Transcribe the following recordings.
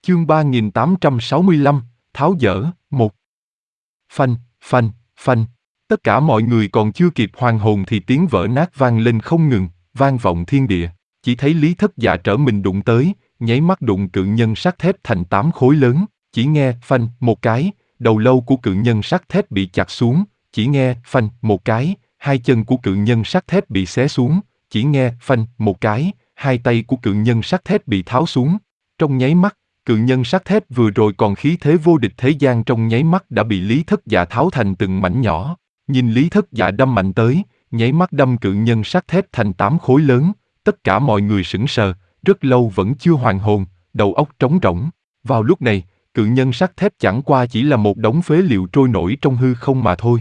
Chương 3865, tháo dỡ, 1. Phanh, phanh, phanh. Tất cả mọi người còn chưa kịp hoàn hồn thì tiếng vỡ nát vang lên không ngừng, vang vọng thiên địa. Chỉ thấy Lý Thất Dạ trở mình đụng tới, nháy mắt đụng cự nhân sắt thép thành 8 khối lớn. Chỉ nghe phanh một cái, đầu lâu của cự nhân sắt thép bị chặt xuống. Chỉ nghe phanh một cái, hai chân của cự nhân sắt thép bị xé xuống. Chỉ nghe phanh một cái, hai tay của cự nhân sắt thép bị tháo xuống. Trong nháy mắt, cự nhân sắt thép vừa rồi còn khí thế vô địch thế gian trong nháy mắt đã bị Lý Thất Dạ tháo thành từng mảnh nhỏ. Nhìn Lý Thất Dạ đâm mạnh tới, nháy mắt đâm cự nhân sắt thép thành 8 khối lớn, tất cả mọi người sững sờ, rất lâu vẫn chưa hoàn hồn, đầu óc trống rỗng. Vào lúc này, cự nhân sắt thép chẳng qua chỉ là một đống phế liệu trôi nổi trong hư không mà thôi.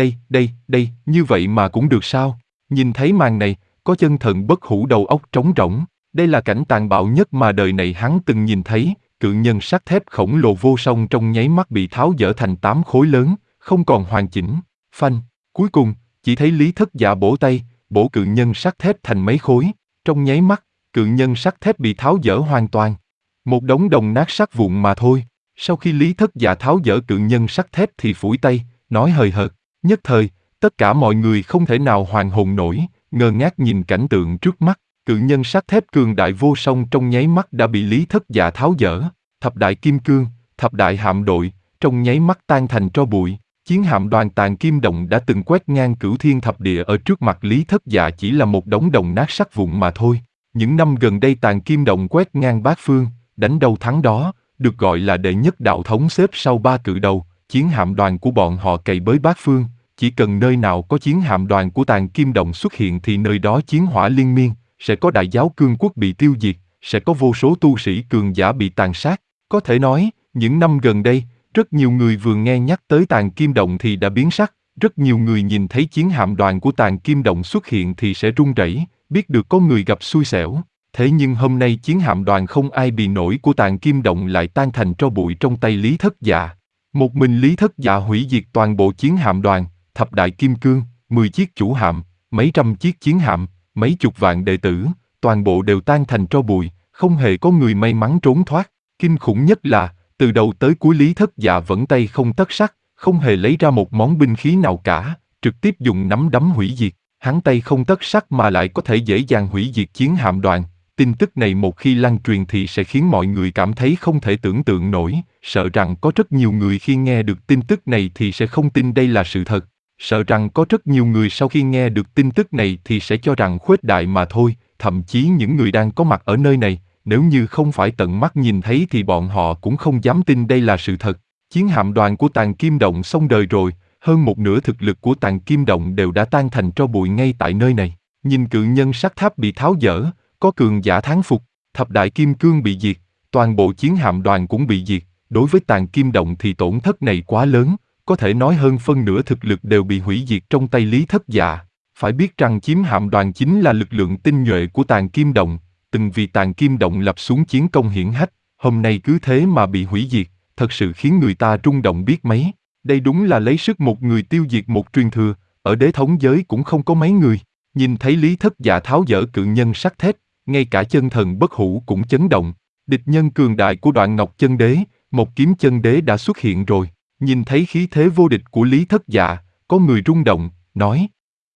Đây, như vậy mà cũng được sao? Nhìn thấy màn này, có chân thần bất hủ đầu óc trống rỗng. Đây là cảnh tàn bạo nhất mà đời này hắn từng nhìn thấy. Cự nhân sắt thép khổng lồ vô song trong nháy mắt bị tháo dỡ thành 8 khối lớn, không còn hoàn chỉnh. Phanh, cuối cùng, chỉ thấy Lý Thất Dạ bổ tay, bổ cự nhân sắt thép thành mấy khối. Trong nháy mắt, cự nhân sắt thép bị tháo dỡ hoàn toàn. Một đống đồng nát sắt vụn mà thôi. Sau khi Lý Thất Dạ tháo dỡ cự nhân sắt thép thì phủi tay, nói hời hợt. Nhất thời, tất cả mọi người không thể nào hoàn hồn nổi, ngơ ngác nhìn cảnh tượng trước mắt. Cự nhân sắt thép cường đại vô song trong nháy mắt đã bị Lý Thất Dạ tháo dỡ. Thập đại kim cương, thập đại hạm đội, trong nháy mắt tan thành tro bụi. Chiến hạm đoàn Tàn Kim Động đã từng quét ngang cửu thiên thập địa ở trước mặt Lý Thất Dạ chỉ là một đống đồng nát sắt vụn mà thôi. Những năm gần đây Tàn Kim Động quét ngang bát phương, đánh đâu thắng đó, được gọi là đệ nhất đạo thống xếp sau ba cự đầu. Chiến hạm đoàn của bọn họ cày bới bát phương, chỉ cần nơi nào có chiến hạm đoàn của Tàn Kim Động xuất hiện thì nơi đó chiến hỏa liên miên, sẽ có đại giáo cương quốc bị tiêu diệt, sẽ có vô số tu sĩ cường giả bị tàn sát. Có thể nói, những năm gần đây, rất nhiều người vừa nghe nhắc tới Tàn Kim Động thì đã biến sắc, rất nhiều người nhìn thấy chiến hạm đoàn của Tàn Kim Động xuất hiện thì sẽ run rẩy, biết được có người gặp xui xẻo. Thế nhưng hôm nay chiến hạm đoàn không ai bì nổi của Tàn Kim Động lại tan thành tro bụi trong tay Lý Thất Dạ. Một mình Lý Thất Dạ hủy diệt toàn bộ chiến hạm đoàn, thập đại kim cương, 10 chiếc chủ hạm, mấy trăm chiếc chiến hạm, mấy chục vạn đệ tử, toàn bộ đều tan thành tro bụi, không hề có người may mắn trốn thoát. Kinh khủng nhất là, từ đầu tới cuối Lý Thất Dạ vẫn tay không tấc sắt, không hề lấy ra một món binh khí nào cả, trực tiếp dùng nắm đấm hủy diệt. Hắn tay không tấc sắt mà lại có thể dễ dàng hủy diệt chiến hạm đoàn. Tin tức này một khi lan truyền thì sẽ khiến mọi người cảm thấy không thể tưởng tượng nổi, sợ rằng có rất nhiều người khi nghe được tin tức này thì sẽ không tin đây là sự thật. Sợ rằng có rất nhiều người sau khi nghe được tin tức này thì sẽ cho rằng khuếch đại mà thôi, thậm chí những người đang có mặt ở nơi này, nếu như không phải tận mắt nhìn thấy thì bọn họ cũng không dám tin đây là sự thật. Chiến hạm đoàn của Tàn Kim Động xong đời rồi, hơn một nửa thực lực của Tàn Kim Động đều đã tan thành tro bụi ngay tại nơi này. Nhìn cự nhân sắt tháp bị tháo dỡ, có cường giả thán phục, thập đại kim cương bị diệt, toàn bộ chiến hạm đoàn cũng bị diệt. Đối với Tàn Kim Động thì tổn thất này quá lớn, có thể nói hơn phân nửa thực lực đều bị hủy diệt trong tay Lý Thất Dạ. Phải biết rằng chiến hạm đoàn chính là lực lượng tinh nhuệ của Tàn Kim Động, từng vì Tàn Kim Động lập xuống chiến công hiển hách, hôm nay cứ thế mà bị hủy diệt, thật sự khiến người ta rung động biết mấy. Đây đúng là lấy sức một người tiêu diệt một truyền thừa, ở đế thống giới cũng không có mấy người. Nhìn thấy Lý Thất Dạ tháo dỡ cự nhân sắt thép, ngay cả chân thần bất hủ cũng chấn động. Địch nhân cường đại của Đoạn Ngọc Chân Đế, một kiếm chân đế đã xuất hiện rồi. Nhìn thấy khí thế vô địch của Lý Thất Dạ, có người rung động, nói: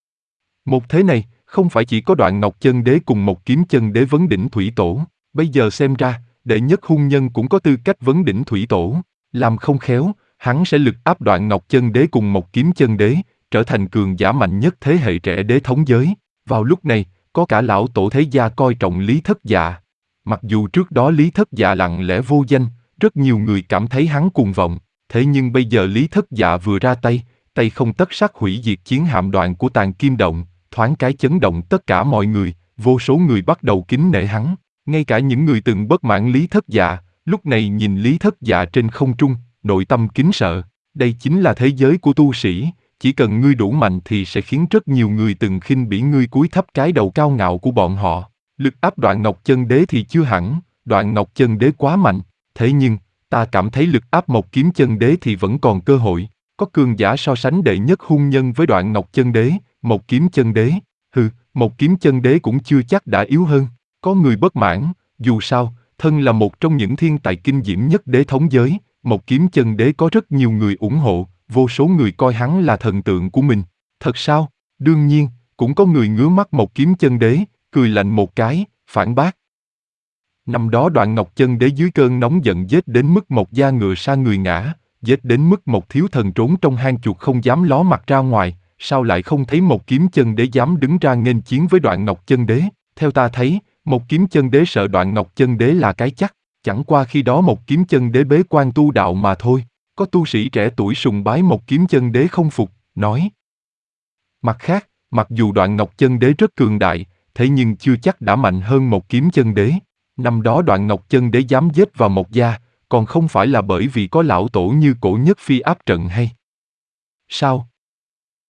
một thế này, không phải chỉ có Đoạn Ngọc Chân Đế cùng một kiếm chân đế vấn đỉnh thủy tổ, bây giờ xem ra, đệ nhất hung nhân cũng có tư cách vấn đỉnh thủy tổ. Làm không khéo, hắn sẽ lực áp Đoạn Ngọc Chân Đế cùng một kiếm chân đế, trở thành cường giả mạnh nhất thế hệ trẻ đế thống giới. Vào lúc này, có cả lão tổ thế gia coi trọng Lý Thất Dạ. Mặc dù trước đó Lý Thất Dạ lặng lẽ vô danh, rất nhiều người cảm thấy hắn cuồng vọng. Thế nhưng bây giờ Lý Thất Dạ vừa ra tay, tay không tấc sắt hủy diệt chiến hạm đoàn của Tàn Kim Động, thoáng cái chấn động tất cả mọi người, vô số người bắt đầu kính nể hắn. Ngay cả những người từng bất mãn Lý Thất Dạ, lúc này nhìn Lý Thất Dạ trên không trung, nội tâm kính sợ. Đây chính là thế giới của tu sĩ, chỉ cần ngươi đủ mạnh thì sẽ khiến rất nhiều người từng khinh bỉ ngươi cúi thấp cái đầu cao ngạo của bọn họ. Lực áp Đoạn Ngọc Chân Đế thì chưa hẳn, Đoạn Ngọc Chân Đế quá mạnh, thế nhưng ta cảm thấy lực áp một kiếm chân đế thì vẫn còn cơ hội. Có cường giả so sánh đệ nhất hung nhân với Đoạn Ngọc Chân Đế, một kiếm chân đế. Một kiếm chân đế cũng chưa chắc đã yếu hơn. Có người bất mãn, dù sao Thân là một trong những thiên tài kinh diễm nhất đế thống giới, Một Kiếm Chân Đế có rất nhiều người ủng hộ, vô số người coi hắn là thần tượng của mình. Thật sao? Đương nhiên, cũng có người ngứa mắt Một Kiếm Chân Đế, cười lạnh một cái, phản bác. Năm đó Đoạn Ngọc Chân Đế dưới cơn nóng giận giết đến mức một da ngựa sa người ngã, giết đến mức một thiếu thần trốn trong hang chuột không dám ló mặt ra ngoài, sao lại không thấy Một Kiếm Chân Đế dám đứng ra nghênh chiến với Đoạn Ngọc Chân Đế? Theo ta thấy, Một Kiếm Chân Đế sợ Đoạn Ngọc Chân Đế là cái chắc, chẳng qua khi đó Một Kiếm Chân Đế bế quan tu đạo mà thôi. Có tu sĩ trẻ tuổi sùng bái Một Kiếm Chân Đế không phục, nói. Mặt khác, mặc dù Đoạn Ngọc Chân Đế rất cường đại, thế nhưng chưa chắc đã mạnh hơn Một Kiếm Chân Đế. Năm đó Đoạn Ngọc Chân Đế dám giết vào Mộc gia, còn không phải là bởi vì có lão tổ như Cổ Nhất Phi áp trận hay sao?